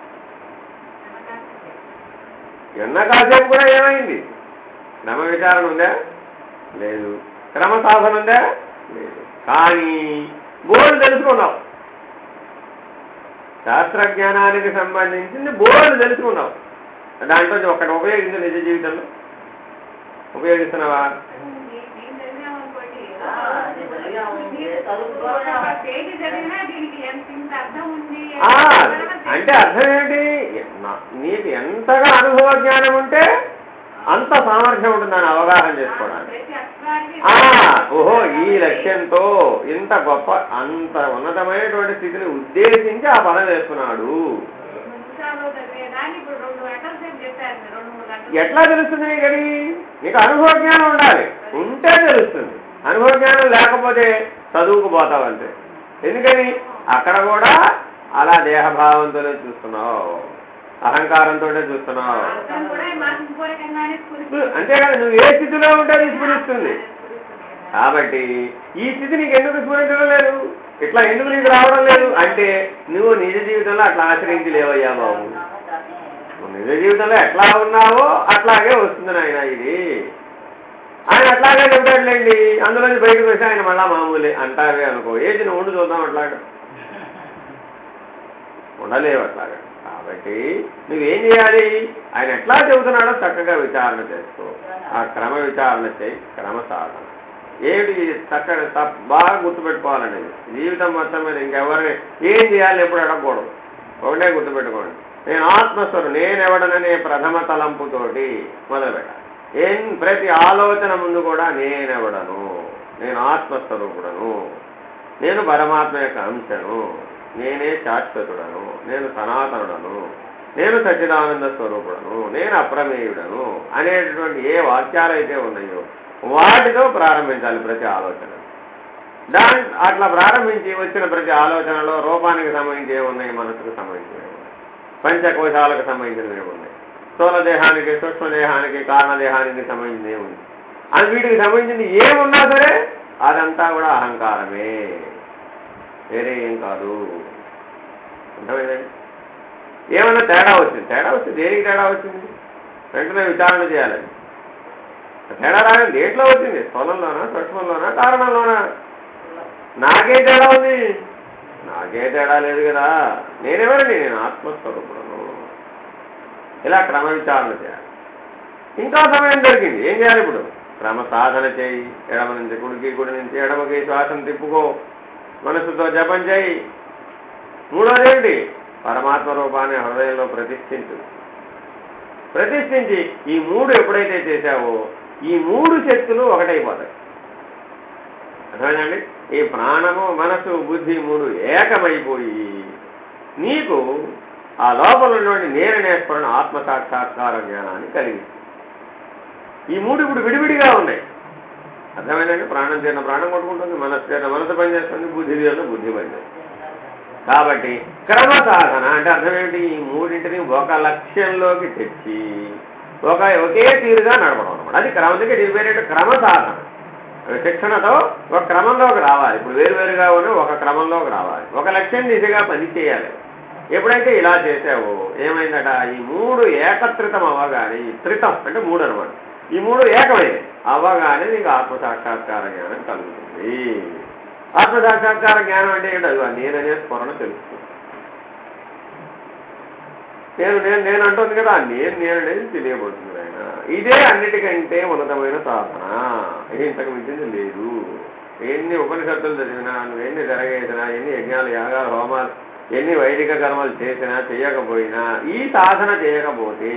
ఎన్న కాసేపు కూడా ఏమైంది? క్రమ విచారణ ఉందా? లేదు. క్రమ సాధన ఉందా? లేదు. కానీ బోర్డు తెలుసుకున్నావు. శాస్త్రజ్ఞానానికి సంబంధించింది బోర్డు తెలుసుకున్నావు. దాంట్లో ఒకటి ఉపయోగించు నిజ జీవితంలో. ఉపయోగిస్తున్నావా? అంటే అర్థం ఏంటి? నీకు ఎంతగా అనుభవ జ్ఞానం ఉంటే అంత సామర్థ్యం ఉంటుంది దాన్ని అవగాహన చేసుకోవడానికి. ఓహో, ఈ లక్ష్యంతో ఇంత గొప్ప అంత ఉన్నతమైనటువంటి స్థితిని ఉద్దేశించి ఆ పదం వేస్తున్నాడు. ఎట్లా తెలుస్తుంది నీకని? నీకు అనుభవ జ్ఞానం ఉండాలి. ఉంటే తెలుస్తుంది. అనుభవ జ్ఞానం లేకపోతే చదువుకు పోతావు అంతే. ఎందుకని? అక్కడ కూడా అలా దేహభావంతోనే చూస్తున్నావు, అహంకారంతో చూస్తున్నావు. అంతేకాదు, నువ్వు ఏ స్థితిలో ఉంటే అది స్ఫురిస్తుంది. కాబట్టి ఈ స్థితి నీకు ఎందుకు స్ఫురించడం లేదు? ఇట్లా ఎందుకు నీకు రావడం లేదు అంటే నువ్వు నిజ జీవితంలో అట్లా ఆశ్రయించలేవయ్యా బాబు. నువ్వు నిజ జీవితంలో ఎట్లా ఉన్నావో అట్లాగే వస్తుంది నాయన ఇది. ఆయన అట్లాగే చెప్తాడులేండి. అందులోంచి బయటకు వస్తే ఆయన మళ్ళా మామూలే అంటారే అనుకో. ఏది నువ్వు ఉండి చూద్దాం, అట్లాగా ఉండలేవు అట్లాగా. కాబట్టి నువ్వేం చేయాలి? ఆయన ఎట్లా చెబుతున్నాడో చక్కగా విచారణ చేసుకో. ఆ క్రమ విచారణ చేయి, క్రమ సాధన. ఏమిటి చక్కగా బాగా గుర్తుపెట్టుకోవాలనేది జీవితం మొత్తం మీద. ఇంకెవరిని ఏం చేయాలి ఎప్పుడు అడగకూడదు. ఒకటే గుర్తుపెట్టుకోండి, నేను ఆత్మస్వరూపుడు, నేనెవడననే ప్రథమ తలంపుతోటి మొదలుపెట్టాలి. ప్రతి ఆలోచన ముందు కూడా నేనెవడను, నేను ఆత్మస్వరూపుడను, నేను పరమాత్మ యొక్క అంశను, నేనే శాశ్వతుడను, నేను సనాతనుడను, నేను సచ్చిదానంద స్వరూపుడను, నేను అప్రమేయుడను అనేటటువంటి ఏ వాక్యాలు అయితే ఉన్నాయో వాటితో ప్రారంభించాలి ప్రతి ఆలోచన. అట్లా ప్రారంభించి వచ్చిన ప్రతి ఆలోచనలో రూపానికి సంబంధించి ఏమున్నాయి, మనసుకు సంబంధించినవి ఉన్నాయి, పంచకోశాలకు సంబంధించినవి ఉన్నాయి, స్థూల దేహానికి, సూక్ష్మదేహానికి, కారణదేహానికి సంబంధించినవి ఉంది. అది వీటికి సంబంధించింది ఏమున్నా సరే అదంతా కూడా అహంకారమే, వేరే ఏం కాదు. అర్థమైందండి? ఏమన్నా తేడా వచ్చింది, దేనికి తేడా వచ్చింది వెంటనే విచారణ చేయాలి. తేడా రాని దేంట్లో వచ్చింది? స్థూలంలోనా, సూక్ష్మంలోనా, కారణంలోనా? నాకే తేడా ఉంది? నాకే తేడా లేదు కదా. నేనెవరిని? నేను ఆత్మస్వరూపుడను. ఇలా క్రమ విచారణ చేయాలి. ఇంకా సమయం దొరికింది, ఏం చేయాలి ఇప్పుడు? క్రమ సాధన చేయి. ఎడమ నుంచి కుడికి, కుడి నుంచి ఎడమకి శ్వాసను తిప్పుకో, మనసుతో జపం చేయి. మూడోదేంటి? పరమాత్మ రూపాన్ని హృదయంలో ప్రతిష్ఠించి ఈ 3 ఎప్పుడైతే చేశావో ఈ 3 శక్తులు ఒకటైపోతాయి. అర్థమైందండి? ఈ ప్రాణము, మనసు, బుద్ధి 3 ఏకమైపోయి నీకు ఆ లోపల ఉన్నటువంటి నేననే స్ఫురణ ఆత్మసాక్షాత్కార జ్ఞానాన్ని కలిగి. ఈ 3 ఇప్పుడు విడివిడిగా ఉన్నాయి. అర్థమైందండి? ప్రాణం తీరిన ప్రాణం కొట్టుకుంటుంది, మనసు తీరిన మనసు పనిచేస్తుంది, బుద్ధి తీరిన బుద్ధి పనిచేస్తుంది. కాబట్టి క్రమ సాధన అంటే అర్థం ఏమిటి? ఈ 3ంటిని ఒక లక్ష్యంలోకి తెచ్చి ఒకే తీరుగా నడపడం అనమాట. అది క్రమంగా దీని పేరేంటి? క్రమ సాధన. శిక్షణతో ఒక క్రమంలోకి రావాలి. ఇప్పుడు వేరువేరుగా ఉన్న ఒక క్రమంలోకి రావాలి, ఒక లక్ష్యం దిశగా పని చేయాలి. ఎప్పుడైతే ఇలా చేసావో ఏమైందట? ఈ 3 ఏకత్రితం అవ్వగానే, ఈ త్రితం అంటే 3 అనమాట, ఈ 3 ఏకమైంది అవ్వగానే నీకు ఆత్మసాక్షాత్కార జ్ఞానం కలుగుతుంది. ఆత్మసాక్షాత్కార జ్ఞానం అంటే ఏంటి? అది నేననే స్ఫురణ తెలుస్తుంది. నేను అంటుంది కదా, నేననేది తెలియబడుతుంది. ఆయన ఇదే అన్నిటికంటే ఉన్నతమైన సాధన. ఇంతకు మించింది లేదు. ఎన్ని ఉపనిషత్తులు చదివినా, నువ్వు ఎన్ని జరగేసినా, ఎన్ని యజ్ఞాలు, యాగాలు, హోమాలు, ఎన్ని వైదిక కర్మలు చేసినా చేయకపోయినా, ఈ సాధన చేయకపోతే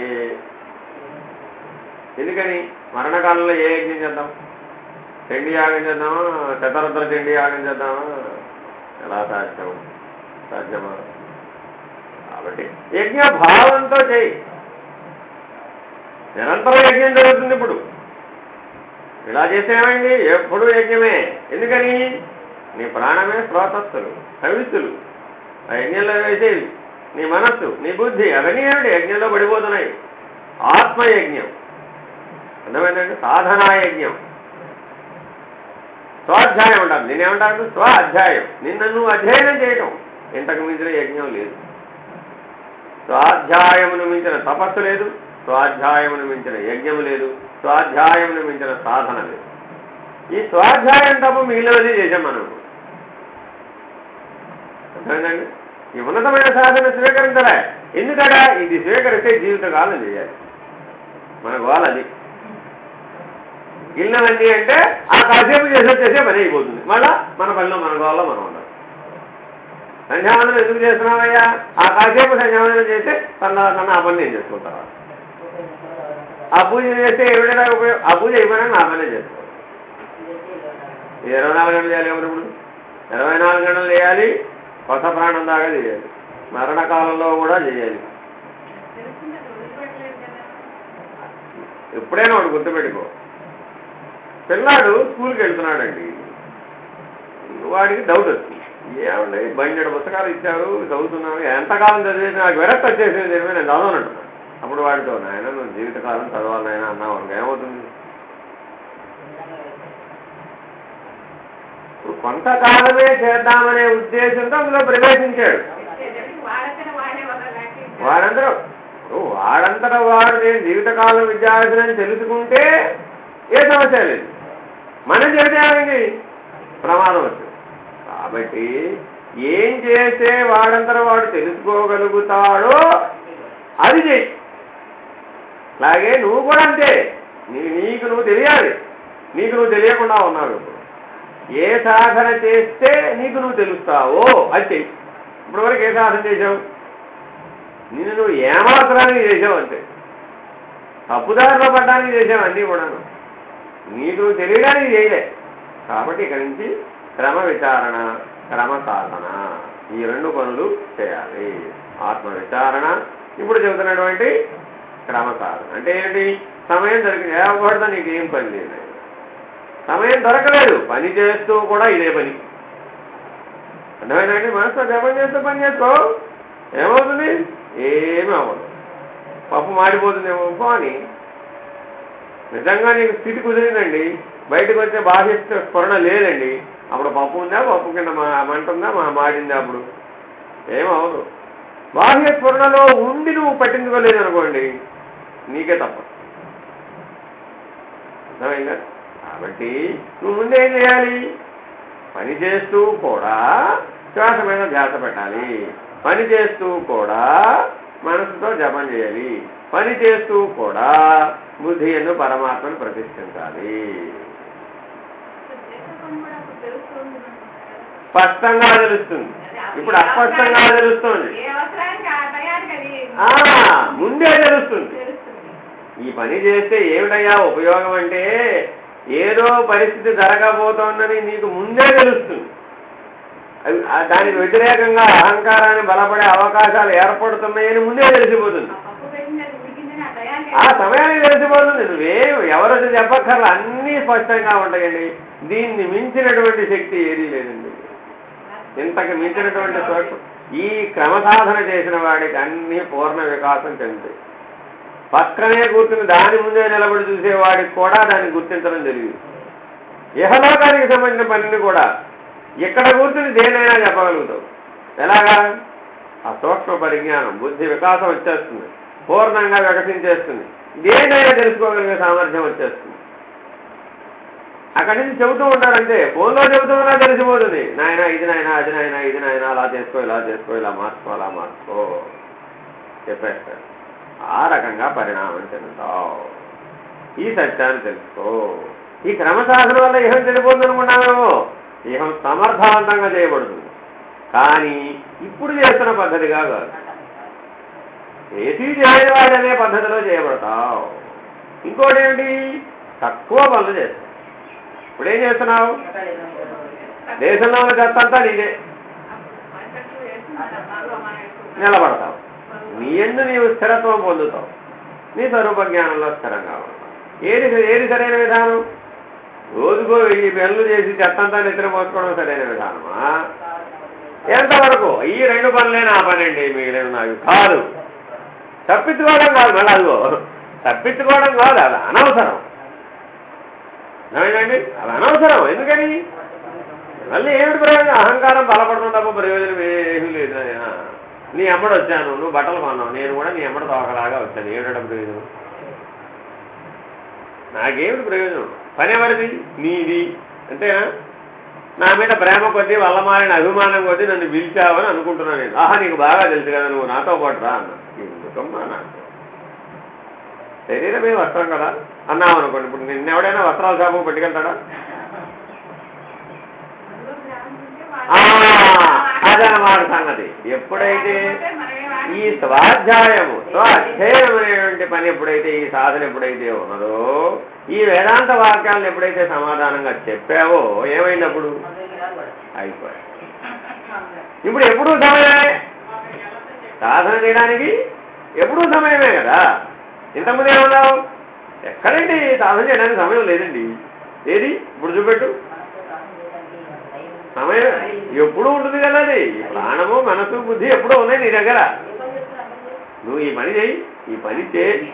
ఎందుకని? మరణకాలంలో ఏ యజ్ఞం చేద్దాం? చండీ యాగం చేద్దామా? శతరుద్ర చండీ యాగం చేద్దామా? ఎలా సాధ్యమా? కాబట్టి యజ్ఞ భావంతో చేయి. నిరంతరం యజ్ఞం జరుగుతుంది. ఇప్పుడు ఇలా చేస్తే ఏమైంది? ఎప్పుడు యజ్ఞమే. ఎందుకని? నీ ప్రాణమే స్రోతస్సులు, హవిస్సులు, ఆ యజ్ఞంలో వేసేవి. నీ మనస్సు, నీ బుద్ధి అవన్నీ ఏమిటి? యజ్ఞంలో పడిపోతున్నాయి. ఆత్మయజ్ఞం అర్థమైందండి? సాధనాయజ్ఞం. స్వాధ్యాయం అంటారు. నేనేమంటాను? స్వాధ్యాయం. నిన్ను అధ్యయనం చేయటం. ఇంతకు మించిన యజ్ఞం లేదు. స్వాధ్యాయమును మించిన తపస్సు లేదు, స్వాధ్యాయమును మించిన యజ్ఞం లేదు, స్వాధ్యాయమును మించిన సాధన లేదు. ఈ స్వాధ్యాయం తప్ప మిగిలినవన్నీ చేసాం మనం. అర్థమైందండి? ఈ ఉన్నతమైన సాధన స్వీకరించలే. ఎందుకడా? ఇది స్వీకరిస్తే జీవితకాలం చేయాలి. మన గోల అది. ఇళ్ళవన్నీ అంటే ఆ కాసేపు చేసే పని అయిపోతుంది. మళ్ళా మన పనిలో మన గోళ్ళలో మనం ఉండాలి. సంధ్యావందనం ఎందుకు చేస్తున్నావయ్యా? ఆ కాసేపు సంధ్యావందనం చేస్తే తన ఆ పని నేను చేసుకుంటాను. ఆ పూజ చేస్తే ఎవరైనా ఆ పూజ అయిపోయినా నా పనే చేసుకోవాలి. 24 గంటలు చేయాలి. ఎవరు? 24 గంటలు చేయాలి. కొత్త ప్రాణం దాకా చేయాలి. మరణకాలంలో కూడా చేయాలి. ఎప్పుడైనా వాడు గుర్తుపెట్టుకో. పిల్లాడు స్కూల్కి వెళ్తున్నాడండి, వాడికి డౌట్ వస్తుంది. ఏమండి బండి పుస్తకాలు ఇచ్చారు, చదువుతున్నాను, ఎంతకాలం చదివేసి నాకు విరక్తి వచ్చేసింది, నేను చదవనంటున్నాను. అప్పుడు వాడితో, నాయన నువ్వు జీవితకాలం చదవాలి నాయన అన్నావు అనుకో, ఏమవుతుంది? ఇప్పుడు కొంతకాలమే చేద్దామనే ఉద్దేశంతో అందులో ప్రవేశించాడు. వాడంతటా వాడు నేను జీవితకాలం విద్యార్థిని తెలుసుకుంటే ఏ సమస్య లేదు. మనం చెబితే ఏమైంది? ప్రమాదం వచ్చింది. కాబట్టి ఏం చేస్తే వాడంతటా వాడు తెలుసుకోగలుగుతాడో అది చెయ్యి. అలాగే నువ్వు కూడా అంతే. నీకు నువ్వు తెలియాలి. నీకు నువ్వు తెలియకుండా ఉన్నావు. ఇప్పుడు ఏ సాధన చేస్తే నీకు నువ్వు తెలుస్తావో అది చెయ్యి. ఇప్పటివరకు ఏ సాధన చేసావు? నువ్వు ఏమాత్రానికి చేసావు అంతే. తప్పుదారిలో పడ్డానికి చేసావు అన్నీ కూడాను. నీకు నువ్వు తెలియడానికి చేయలే. కాబట్టి ఇక్కడి నుంచి క్రమ విచారణ, క్రమ సాధన, ఈ 2 పనులు చేయాలి. ఆత్మ విచారణ, ఇప్పుడు చెబుతున్నటువంటి క్రమ సాధన. అంటే ఏంటి? సమయం దొరికింది ఏవకూడదు, నీకేం పని లేదు. సమయం దొరకలేదు, పని చేస్తూ కూడా ఇదే పని. అర్థమైందండి? మనసులో జపం చేస్తూ పని చేసుకో, ఏమవుతుంది? ఏమీ అవ్వదు. పప్పు మాడిపోతుందేమో అని నిజంగా నీకు స్థితి కుదిరిందండి, బయటకు వచ్చే బాహ్య స్ఫురణ లేదండి, అప్పుడు పప్పు ఉందా, పప్పు కింద మంట ఉందా, మాడిందా? అప్పుడు ఏమవదు. బాహ్య స్ఫురణలో ఉండి నువ్వు పట్టించుకోలేదు అనుకోండి, నీకే తప్ప. అర్థమైందా? కాబట్టి నువ్వు ముందే ఏం చేయాలి? పని చేస్తూ కూడా శ్వాస మీద ధ్యాస పెట్టాలి. పని చేస్తూ కూడా మనసుతో జపం చేయాలి. పని చేస్తూ కూడా బుద్ధి ఎందు పరమాత్మను ప్రతిష్ఠించాలి. స్పష్టంగా తెలుస్తుంది, ఇప్పుడు అస్పష్టంగా తెలుస్తుంది, ముందే తెలుస్తుంది. ఈ పని చేస్తే ఏమిటయ్యా ఉపయోగం అంటే ఏదో పరిస్థితి జరగబోతోందని నీకు ముందే తెలుస్తుంది. దానికి వ్యతిరేకంగా అహంకారాన్ని బలపడే అవకాశాలు ఏర్పడుతున్నాయని ముందే తెలిసిపోతుంది. ఆ సమయానికి తెలిసిపోతుంది. నువ్వేం ఎవరు చెప్పక్కర్లా, అన్నీ స్పష్టంగా ఉంటాయండి. దీన్ని మించినటువంటి శక్తి ఏదీ లేదండి. ఇంతకు మించినటువంటి చోటు ఈ క్రమసాధన చేసిన వాడికి అన్నీ పూర్ణ వికాసం చెందుతాయి. పక్కనే కూర్చుని దాని ముందే నిలబడి చూసేవాడికి కూడా దాన్ని గుర్తించడం తెలియదు. ఇహలోకానికి సంబంధించిన పనిని కూడా ఇక్కడ కూర్చుని దేనైనా చెప్పగలుగుతావు. ఎలాగా? ఆ సూక్ష్మ పరిజ్ఞానం, బుద్ధి వికాసం వచ్చేస్తుంది, పూర్ణంగా వికసించేస్తుంది, దేనైనా తెలుసుకోగలిగే సామర్థ్యం వచ్చేస్తుంది. అక్కడి నుంచి చెబుతూ ఉంటారంటే ఫోన్లో చెబుతూ ఉన్నా తెలిసిపోతుంది. నాయన ఇది నాయన, అది నాయన, ఇది నాయన, అలా చేసుకో, ఇలా చేసుకో, ఇలా మార్చుకో, అలా మార్చుకో చెప్పేస్తాడు. ఆ రకంగా పరిణామం చెందుతావు. ఈ సత్యాన్ని తెలుసుకో. ఈ క్రమసాధన వల్ల ఇహం చెడిపోతుంది అనుకున్నామేమో, ఇహం సమర్థవంతంగా చేయబడుతుంది. కానీ ఇప్పుడు చేస్తున్న పద్ధతిగా కాదు, ఏసీ చేయవాడనే పద్ధతిలో చేయబడతావు. ఇంకోటి ఏమిటి? తక్కువ పనులు చేస్తావు. ఇప్పుడేం చేస్తున్నావు? దేశంలో ఉన్న చెత్త అంతా నీదే, నిలబడతావు. నీ యందు నీవు స్థిరత్వం పొందుతావు, నీ స్వరూప జ్ఞానంలో స్థిరంగా ఉంటావు. ఏది సరైన విధానం? రోజుకో 1000 పనులు చేసి చెత్తంతా నిద్ర మోసుకోవడం సరైన విధానమా? ఎంతవరకు? ఈ 2 పనులేనా ఆ పనండి, మిగిలిన నాకు కాదు. తప్పించుకోవడం కాదు, మళ్ళీ అదిగో తప్పించుకోవడం కాదు, అది అనవసరం. ఏమైందండి? అది అనవసరం. ఎందుకని? మళ్ళీ ఏమిటి ప్రయోజనం? అహంకారం బలపడడం తప్ప ప్రయోజనం ఏమీ లేదు. నీ ఎమ్మడి వచ్చాను, నువ్వు బట్టలు కొన్నావు, నేను కూడా నీ ఎమ్మడి తోకలాగా వచ్చాను, ఏమిటో ప్రయోజనం? నాకేమిటి ప్రయోజనం? పని ఎవరిది? నీది. అంతేనా? నా మీద ప్రేమ కొద్దీ వల్ల మారిన అభిమానం కొద్దీ నన్ను పిలిచావని అనుకుంటున్నాను నేను. ఆహా, నీకు బాగా తెలుసు కదా, నువ్వు నాతో పాటు రా అన్నా. ఎందుకమ్మా నాకు శరీరమే వస్త్రం కదా అన్నావు అనుకోండి. ఇప్పుడు నిన్నెవడైనా వస్త్రాల షాపుకు పట్టుకెళ్తాడా? అదనమాట సంగతి. ఎప్పుడైతే ఈ స్వాధ్యాయము అధ్యయనం అనేటువంటి పని ఎప్పుడైతే, ఈ సాధన ఎప్పుడైతే ఉన్నదో, ఈ వేదాంత వాక్యాలను ఎప్పుడైతే సమాధానంగా చెప్పావో ఏమైనప్పుడు అయిపోయాయి. ఇప్పుడు ఎప్పుడూ సమయమే సాధన చేయడానికి, ఎప్పుడూ సమయమే కదా. ఇంతకుముందు ఏమన్నావు? ఎక్కడండి సాధన చేయడానికి సమయం లేదండి. ఏది ఇప్పుడు చూపెట్టు. సమయం ఎప్పుడూ ఉంటుంది కదా. అది ప్రాణము, మనసు, బుద్ధి ఎప్పుడూ ఉన్నాయి నీ దగ్గర. నువ్వు ఈ పని చేయి, ఈ పని చేయి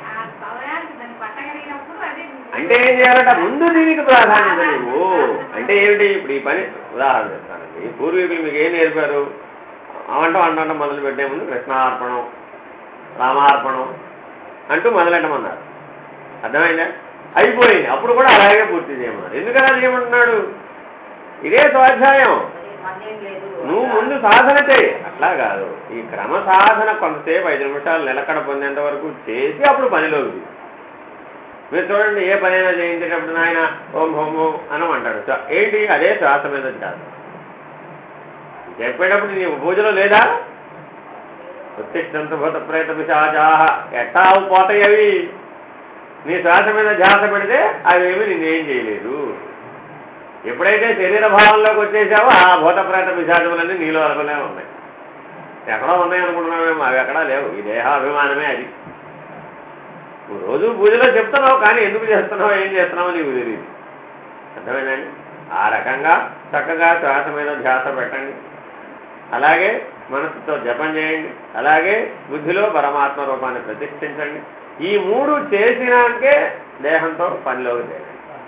అంటే ఏం చేయాలంట? ముందు దీనికి ప్రాధాన్యత నువ్వు. అంటే ఏమిటి? ఇప్పుడు ఈ పని ఉదాహరణ చెప్తానండి. పూర్వీకులు మీకు ఏం నేర్పారు? వంట మొదలు పెట్టే ముందు కృష్ణార్పణం, రామార్పణం అంటూ మొదలెట్టమన్నారు. అర్థమైందా? అయిపోయింది. అప్పుడు కూడా అలాగే పూర్తి చేయమన్నారు. ఎందుకలా చేయమంటున్నాడు? ఇదే స్వాధ్యాయం. నువ్వు ముందు సాధన చేయి. అట్లా కాదు, ఈ క్రమ సాధన కొంతసేపు 5 నిమిషాలు నిలకడ పొందేంత వరకు చేసి అప్పుడు పనిలోకి. మీరు చూడండి, ఏ పనైనా చేయించేటప్పుడు నాయన ఓం హోమో అనమంటాడు. ఏంటి? అదే శ్వాస మీద ధ్యాస. చెప్పేటప్పుడు నీ పూజలో లేదా? ఉత్తిష్టంత భూత ప్రేత పిశాచాః. ఎట్టా పోతాయి అవి? నీ శ్వాస మీద ధ్యాస పెడితే అవేమి నిన్నేం చేయలేదు. ఎప్పుడైతే శరీర భావంలోకి వచ్చేసావో ఆ భూత ప్రేత పిశాచములన్నీ నీలో అలకలే ఉన్నాయి. ఎక్కడో ఉన్నాయి అనుకుంటున్నావేమో, అవి ఎక్కడా లేవు. ఈ దేహాభిమానమే అది. నువ్వు రోజు పూజలో చెప్తున్నావు, కానీ ఎందుకు చేస్తున్నావు, ఏం చేస్తున్నావో నీకు తెలియదు. అర్థమైందండి? ఆ రకంగా చక్కగా శ్వాస మీద ధ్యాస పెట్టండి. అలాగే మనసుతో జపం చేయండి. అలాగే బుద్ధిలో పరమాత్మ రూపాన్ని ప్రతిష్ఠించండి. ఈ 3 చేసినాకే దేహంతో పనిలోకి చేయండి.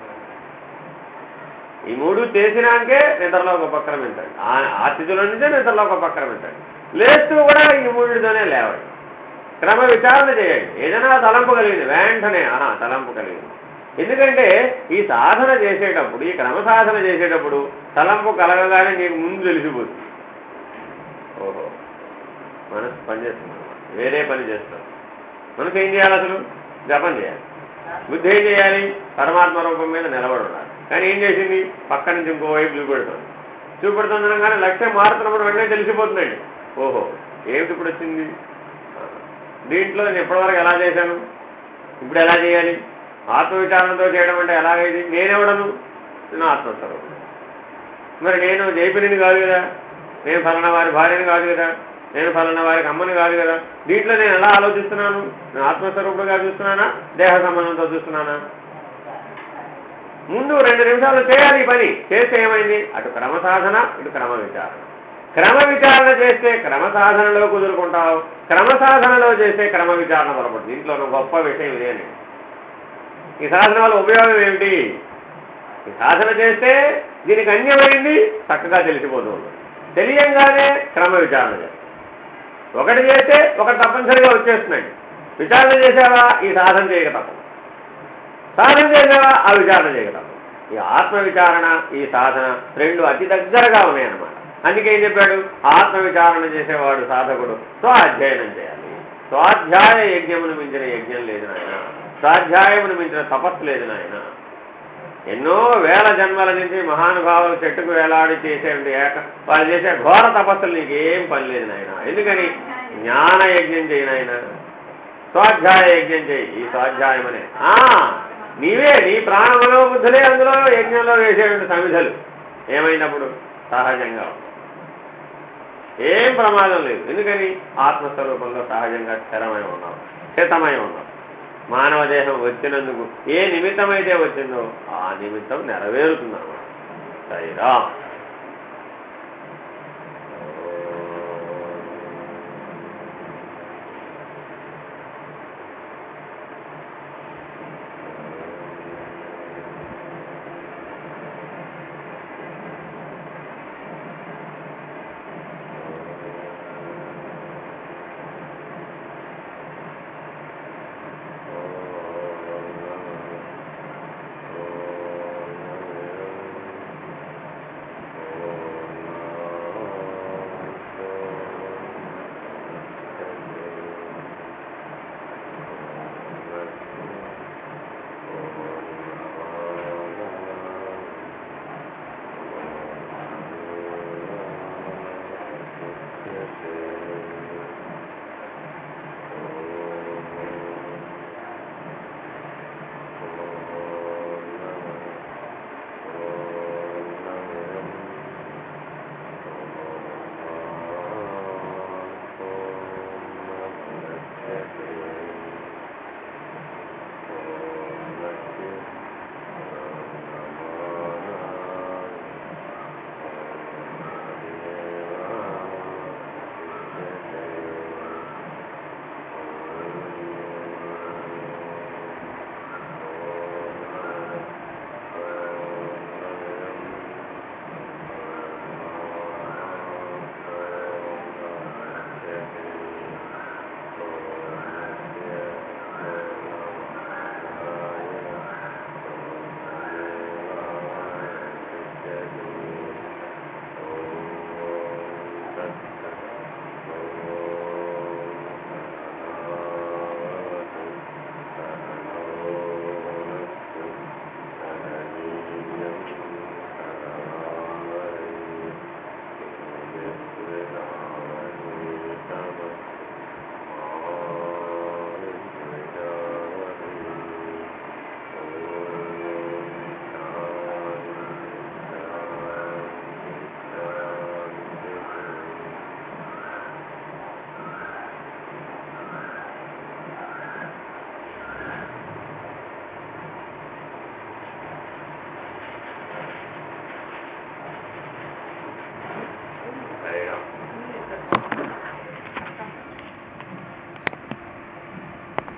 ఈ 3 చేసినాకే నిద్రలోకి ఉపక్రమించండి. ఆ స్థితిలో నుంచే నిద్రలోకి ఉపక్రమించండి. లేస్తూ కూడా ఈ 3తోనే లేవండి. క్రమ విచారణ చేయండి. ఏదైనా తలంపు కలిగింది వెంటనే తలంపు కలిగింది. ఎందుకంటే ఈ సాధన చేసేటప్పుడు, ఈ క్రమ సాధన చేసేటప్పుడు తలంపు కలగగానే నీకు ముందు తెలిసిపోతుంది. ఓహో, మనసు పని చేస్తున్నాం, వేరే పని చేస్తాం. మనసు ఏం చేయాలి? అసలు జపం చేయాలి. బుద్ధి ఏం చేయాలి? పరమాత్మ రూపం మీద నిలబడి ఉండాలి. కానీ ఏం చేసింది? పక్క నుంచి ఇంకోవైపు చూపెడుతుంది. చూపెడుతుందనం కానీ లక్ష్యం మారుతున్నప్పుడు వెంటనే తెలిసిపోతుందండి. ఓహో ఏమిటి ఇప్పుడు వచ్చింది? దీంట్లో నేను ఇప్పటివరకు ఎలా చేశాను, ఇప్పుడు ఎలా చేయాలి? ఆత్మవిచారణతో చేయడం అంటే ఎలాగైంది? నేనెవడను? నేను ఆత్మస్వరూపుడు. మరి నేను జైపిని కాదు కదా, నేను ఫలానా వారి భార్యని కాదు కదా, నేను ఫలానా వారికి అమ్మని కాదు కదా. దీంట్లో నేను ఎలా ఆలోచిస్తున్నాను? నేను ఆత్మస్వరూపుడుగా చూస్తున్నానా, దేహ సంబంధంతో చూస్తున్నానా? ముందు 2 నిమిషాలు చేయాలి ఈ పని. చేస్తే ఏమైంది? అటు క్రమ సాధన, ఇటు క్రమ విచారణ. క్రమ విచారణ చేస్తే క్రమ సాధనలో కుదురుకుంటావు, క్రమ సాధనలో చేస్తే క్రమ విచారణ పొరపడుతుంది. దీంట్లో గొప్ప విషయం ఇదేనండి. ఈ సాధన వల్ల ఉపయోగం ఏమిటి? ఈ సాధన చేస్తే దీనికి అన్యమైంది చక్కగా తెలిసిపోతుంది. తెలియంగానే క్రమ విచారణ చేస్తాం. ఒకటి చేస్తే ఒకటి తప్పనిసరిగా వచ్చేస్తున్నాయి. విచారణ చేసావా ఈ సాధన చేయక తప్పదు, సాధన చేసావా ఆ విచారణ చేయక తప్పదు. ఈ ఆత్మ విచారణ ఈ సాధన 2 అతి దగ్గరగా ఉన్నాయన్నమాట. అందుకే ఏం చెప్పాడు? ఆత్మ విచారణ చేసేవాడు సాధకుడు స్వాధ్యాయనం చేయాలి. స్వాధ్యాయ యజ్ఞమును మించిన యజ్ఞం లేదు నాయన, స్వాధ్యాయమును మించిన తపస్సు లేదు నాయన. ఎన్నో వేల జన్మల నుంచి మహానుభావులు చెట్టుకు వేలాడి చేసేవి వాళ్ళు చేసే ఘోర తపస్సులు నీకేం పని లేదు నాయన. ఎందుకని? జ్ఞాన యజ్ఞం చేయి నాయన, స్వాధ్యాయ యజ్ఞం చేయి. ఈ స్వాధ్యాయం అనే నీవే నీ ప్రాణములో బుద్ధులే అందులో యజ్ఞంలో వేసేటువంటి సమిధలు ఏమైనప్పుడు సహజంగా ఏం ప్రమాదం లేదు. ఎందుకని? ఆత్మస్వరూపంలో సహజంగా స్థిరమై ఉన్నావు, స్థితమై ఉన్నావు. మానవ దేహం వచ్చినందుకు ఏ నిమిత్తమైతే వచ్చిందో ఆ నిమిత్తం నెరవేరుతుందన్నమాట. సైరా